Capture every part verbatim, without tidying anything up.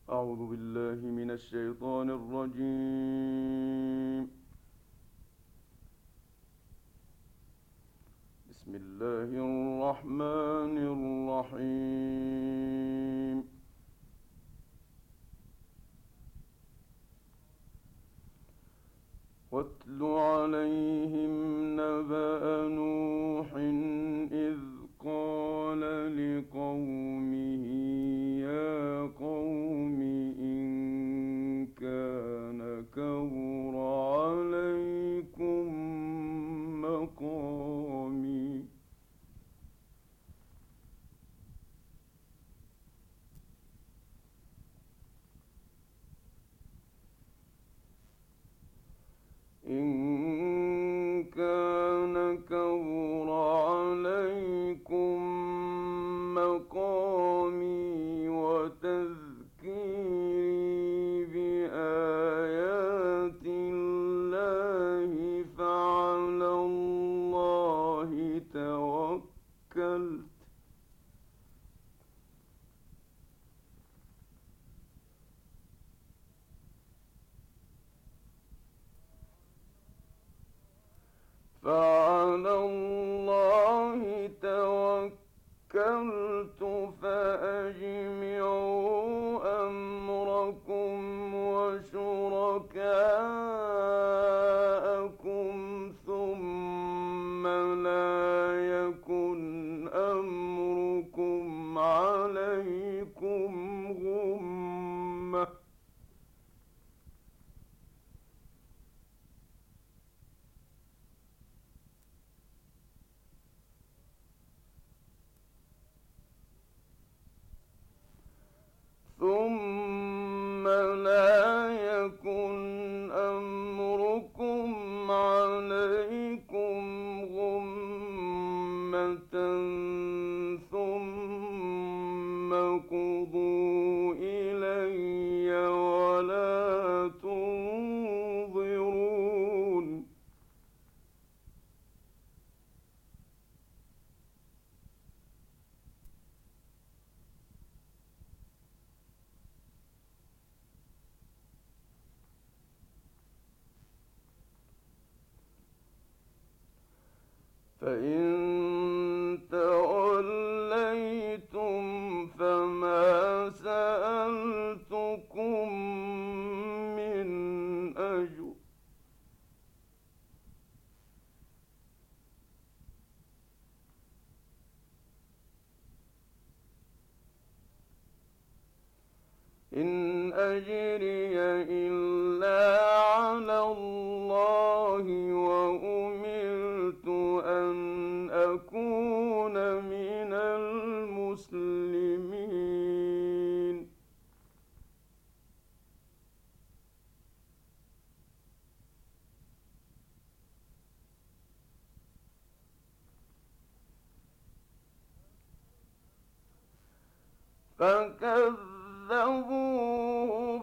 أعوذ بالله من الشيطان الرجيم. بسم الله الرحمن الرحيم. واتل عليهم نبأ نوح إذ قال لقومه يا قوم إن كان كبر عليكم مقامي إن كان كبر عليكم مقامي وتذكيري بآيات الله فعلى الله توكلت فعلى الله توكلت فأجمعوا أمركم وشركاءكم ثم لا يكن أمركم عليكم غمة ثم لا يكن أمركم عليكم غمة ثم قضوا إلي ولا تنظرون فإن توليتم فما سألتكم من أجر إن أجري إلا على الله وأمرت أن أكون من المسلمين فكذبوه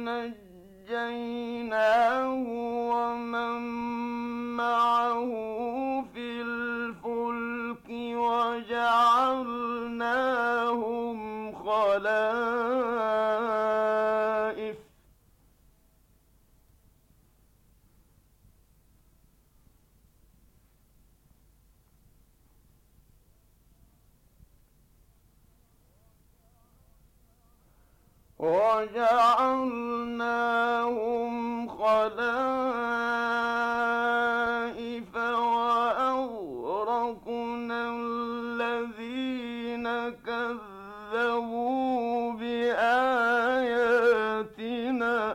فنجيناه ومن معه في الفلك وجعلناهم خلائف وجعلناهم خلائف وأغرقنا الذين كذبوا بآياتنا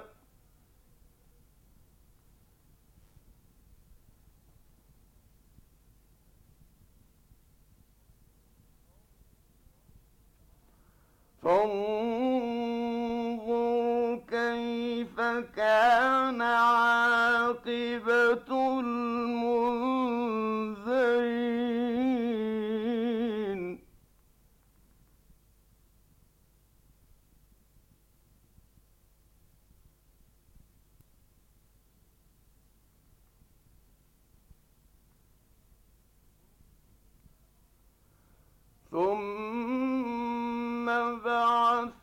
فانظر كيف كان عاقبة المنذرين ثم بعث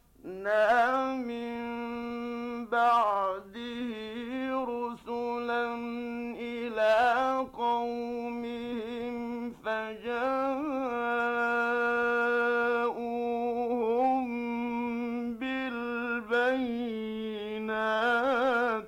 بالبينات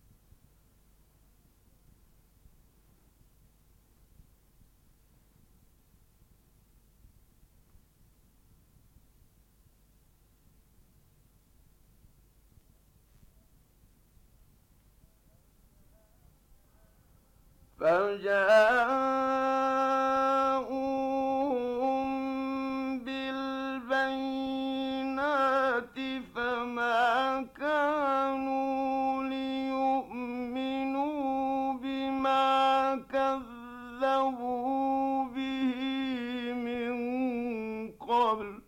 فجاءوهم بالبينات فما كانوا ليؤمنوا بما كذبوا به من قبل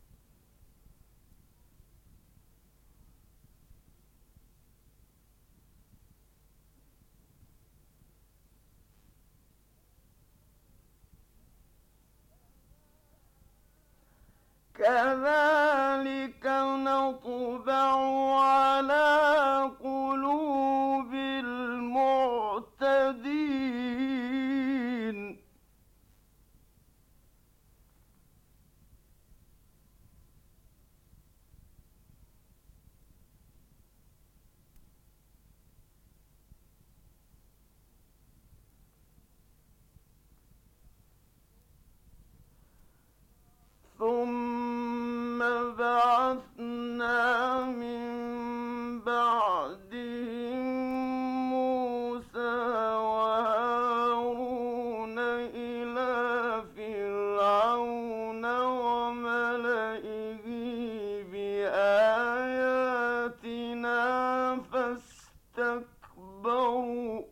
كذلك نطبع على قلوب المعتدين ثم بعثنا من بعدهم موسى وهارون إلى فرعون وملئه بآياتنا فاستكبروا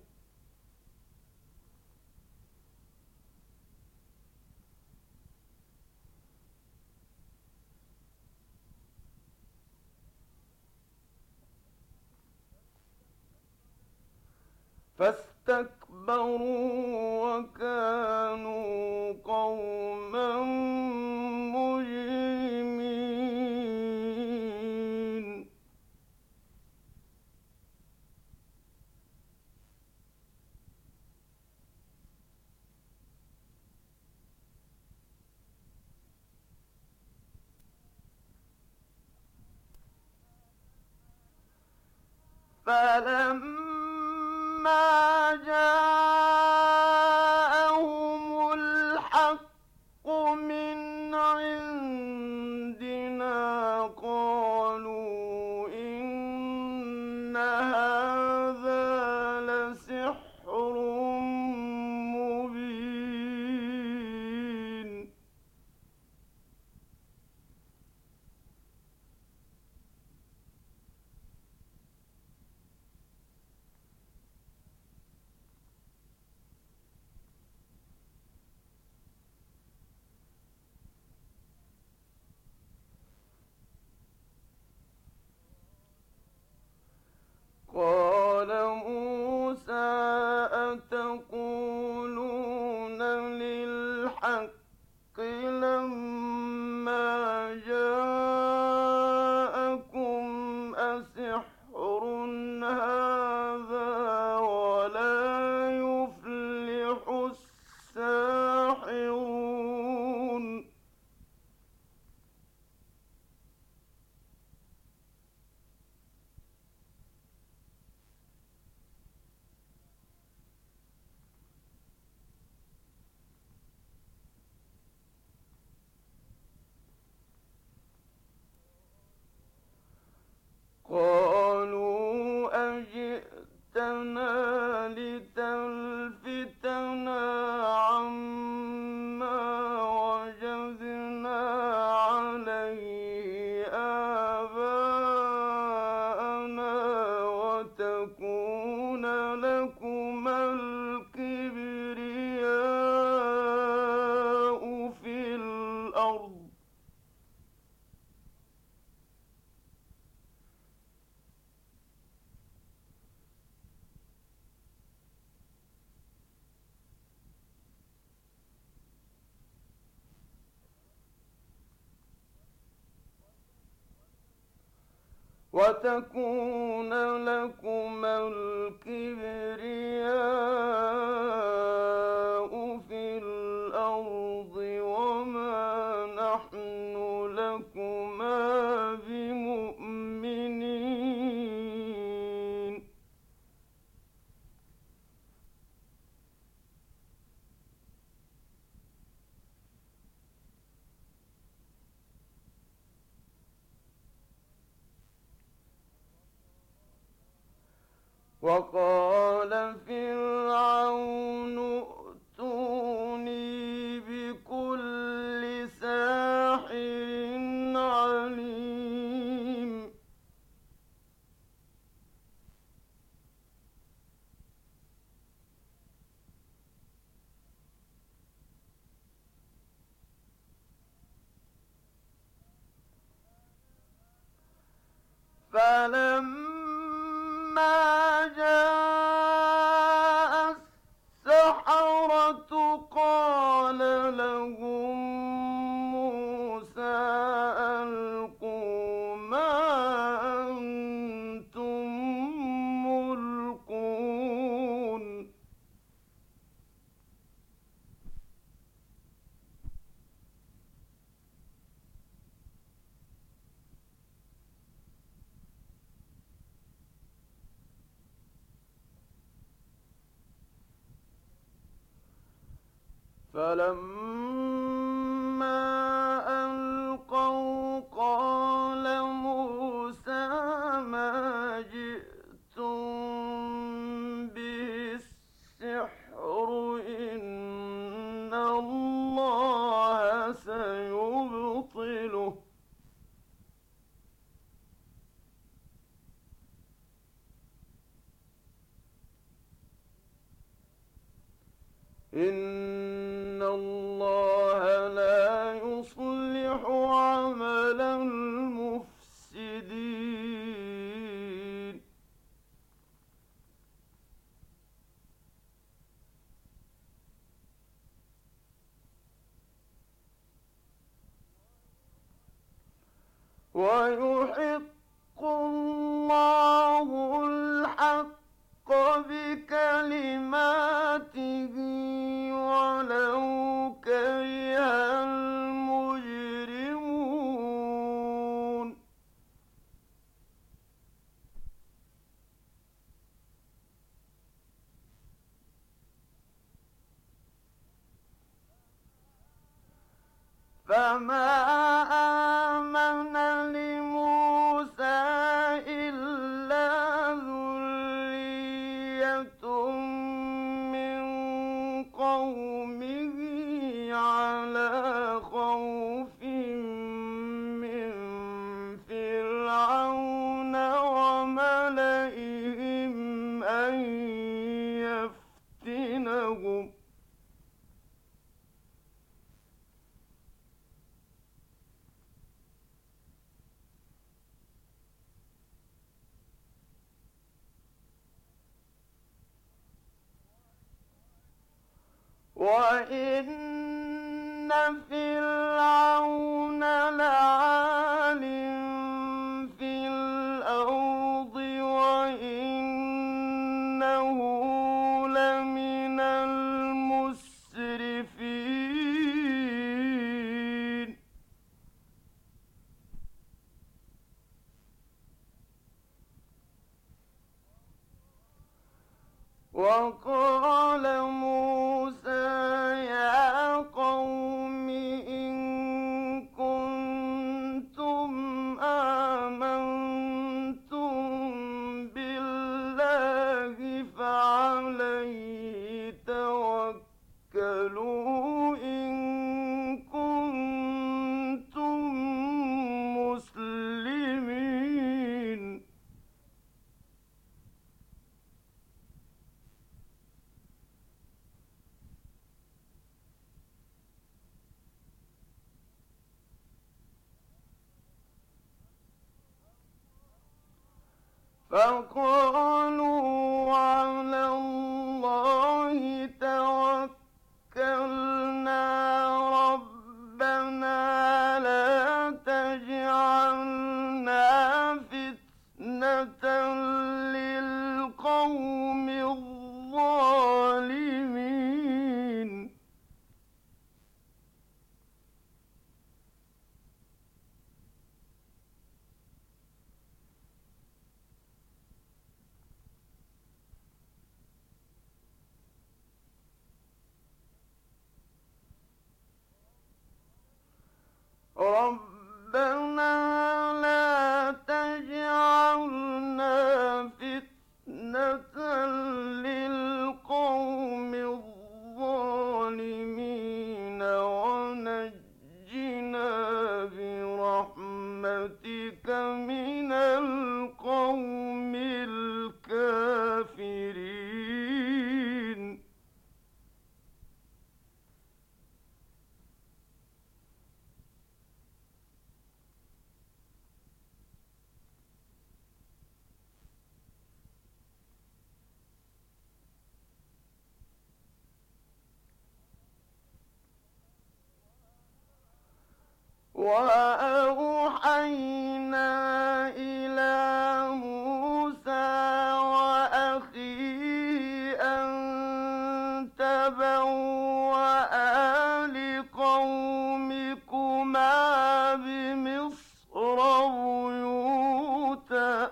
فاستكبروا وكانوا قوما مجرمين فلما جاءهم الحق من عندنا قالوا إن هذا لسحر مبين قال موسى أتقولون للحق لما جاءكم أسحر هذا ولا يفلح الساحرون قالوا أجئتنا لتلفتنا عما وجدنا عليه آباءنا وتكون لكما الكبرياء في الأرض وتكون لكما الكبرياء في الأرض وما نحن لكما بمؤمنين وقال فرعون ائتوني بكل ساحر عليم فلما جاء السحرة قال لهم موسى ألقوا ما أنتم ملقون فلما ألقوا قال موسى ما جئتم به السحر إن الله سيبطله إن الله لا يصلح عمل المفسدين ويحق الله الحق بكلماته ولو كره المجرمون فما آمن لموسى إلا ذرية من قومه على خوف من فرعون وملئهم أن يفتنهم وإن فرعون لعال في الأرض وإنه لمن المسرفين وقال موسى يا قوم إن كنتم آمنتم بالله فعليه توكلوا إن كنتم مسلمين فقالوا على الله توكلنا ربنا لا تجعلنا فتنة للقوم الظالمين برحمتك من القوم الكافرين. وأوحينا إلى موسى وأخيه أن تبوأ لقومكما بمصر بيوتا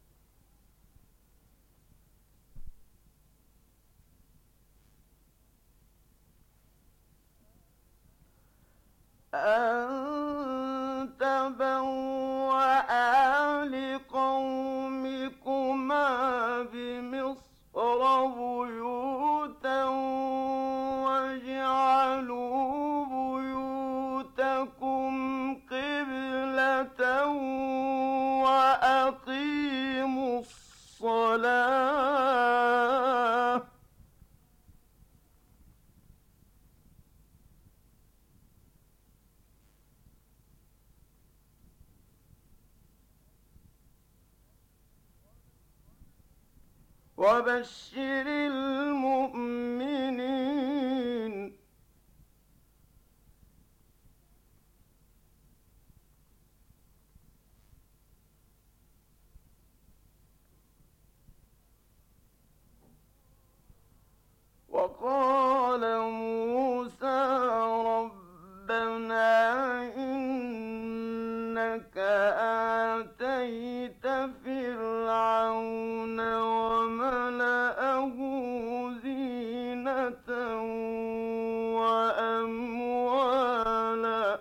أن تبوأ لقومكما بمصر بيوتا واجعلوا بيوتكم قبلة وأقيموا الصلاة وبشر المؤمنين. وقال موسى ربنا إنك آتيت فرعون وملأه زينة وأموالا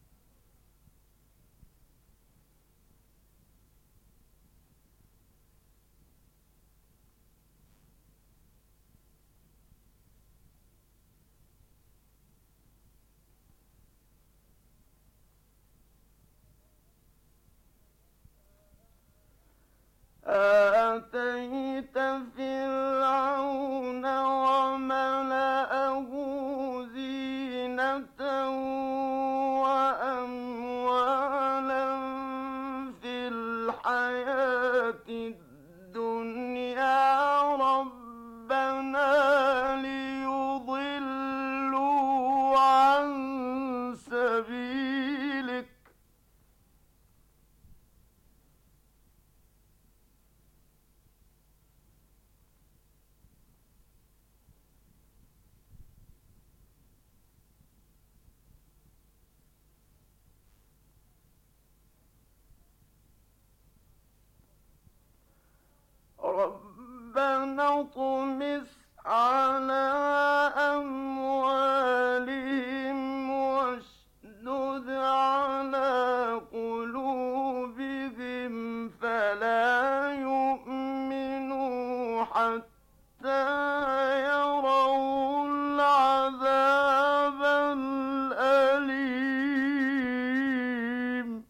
آتيت فرعون وملأه زينة وأموالا في الحياة الدنيا ربنا ليضلوا عن سبيلك ربنا اطمس على أموالهم واشدد على قلوبهم فلا يؤمنوا حتى يروا العذاب الأليم.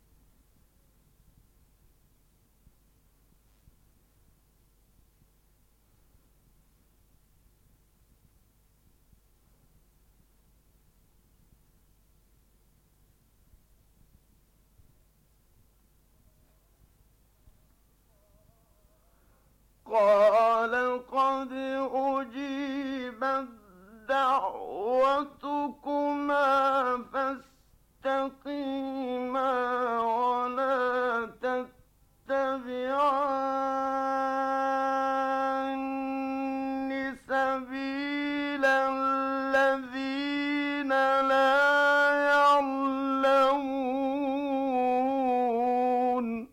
قال قد أجيبت دعوتكما فاستقيما ولا تتبعان سبيل الذين لا يعلمون.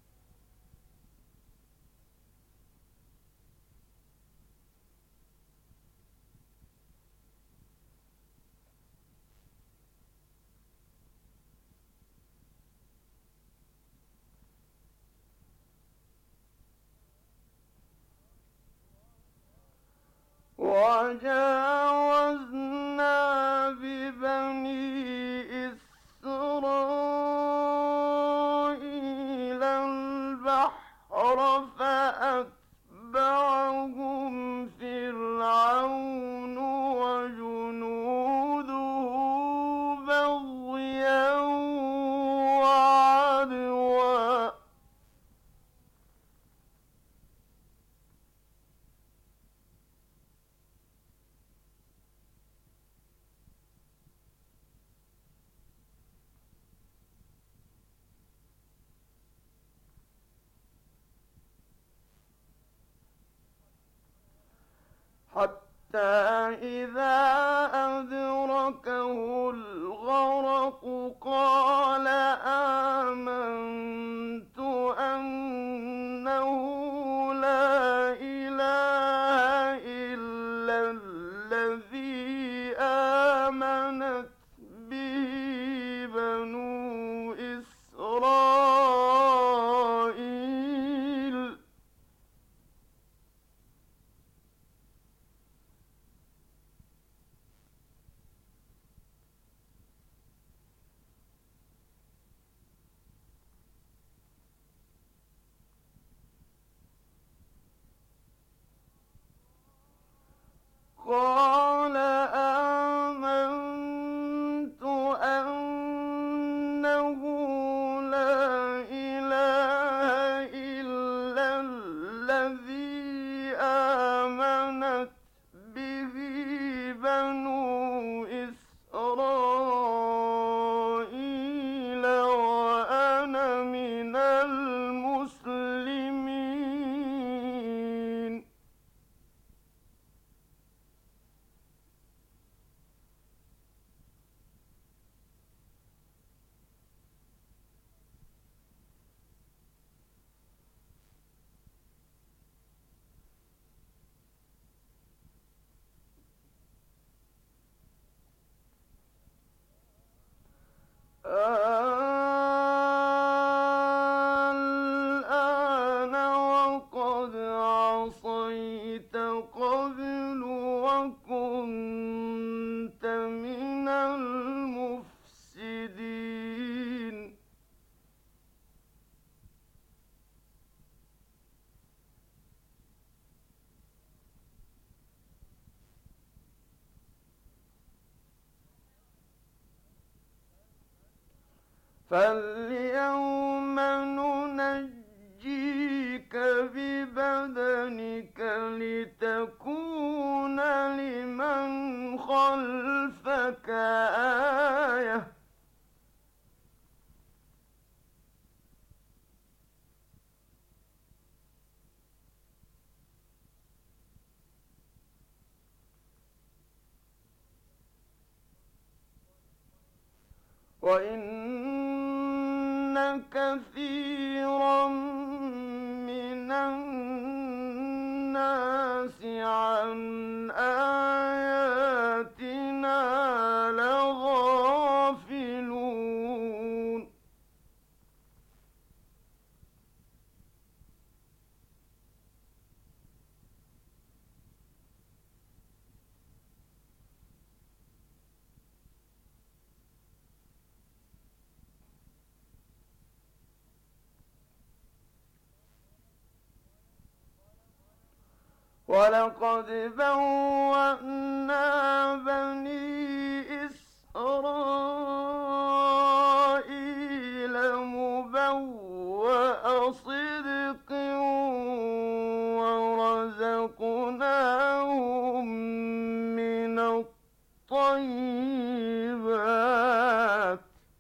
وجاوزنا ببني إسرائيل حتى إذا أدركه الغرق قال آمنت أنه لا إله إلا الذي آمنت به بنو إسرائيل قال آمنت أنه لا إله إلا الذي آمنت به بنو إسرائيل وأنا من المسلمين. الآن وقد عصيت قبل وكنت من المفسدين. فاليوم ننجيك ببدنك لتكون لمن خلفك آية وإن كثيرا من الناس عن آياتنا لغافلون. ولقد بوأنا بني إسرائيل مبوأ صدق ورزقناهم من الطيبات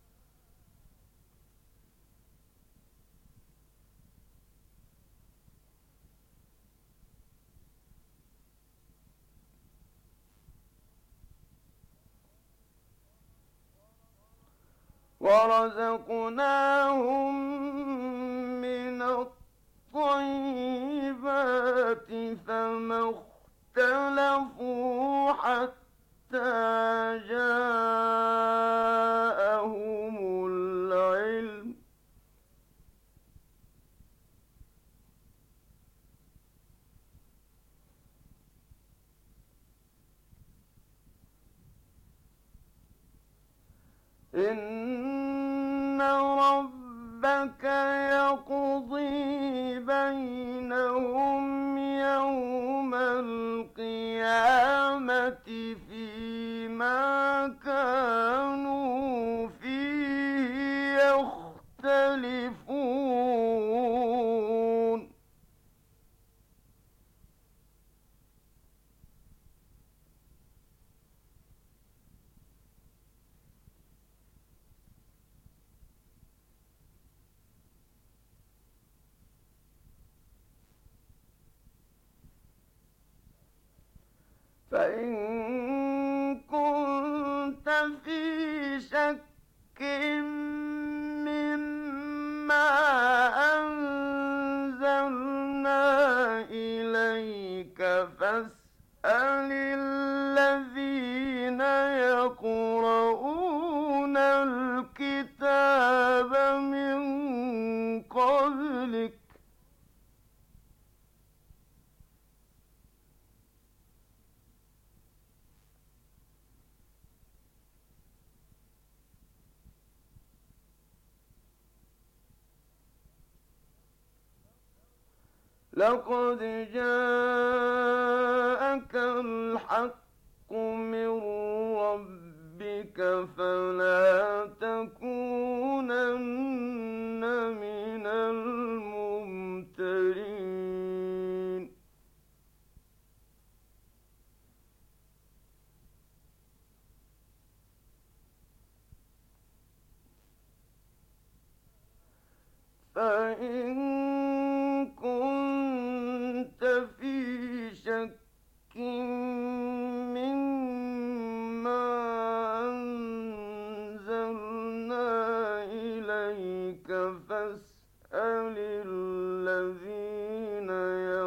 ورزقناهم من الطيبات فما اختلفوا حتى جاءهم العلم إن ربك يقضي بينهم يوم القيامة فيما كانوا فيه يختلفون. فإن كنت في شك مما أنزلنا إليك فاسأل الذين يقرؤون الكتاب من قبلك لقد جاءك الحق من ربك فلا تكونن من الممترين فإن كنت في شك مما أنزلنا إليك فاسأل الذين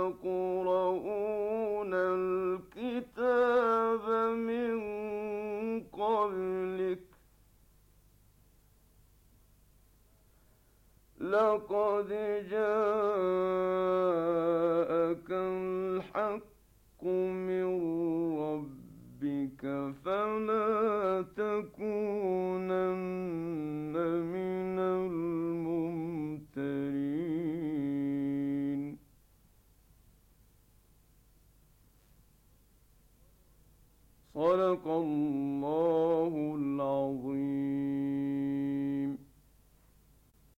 يقرؤون الكتاب من قبلك لقد جاءك الحق من ربك فلا تكونن من الممترين صدق الله العظيم.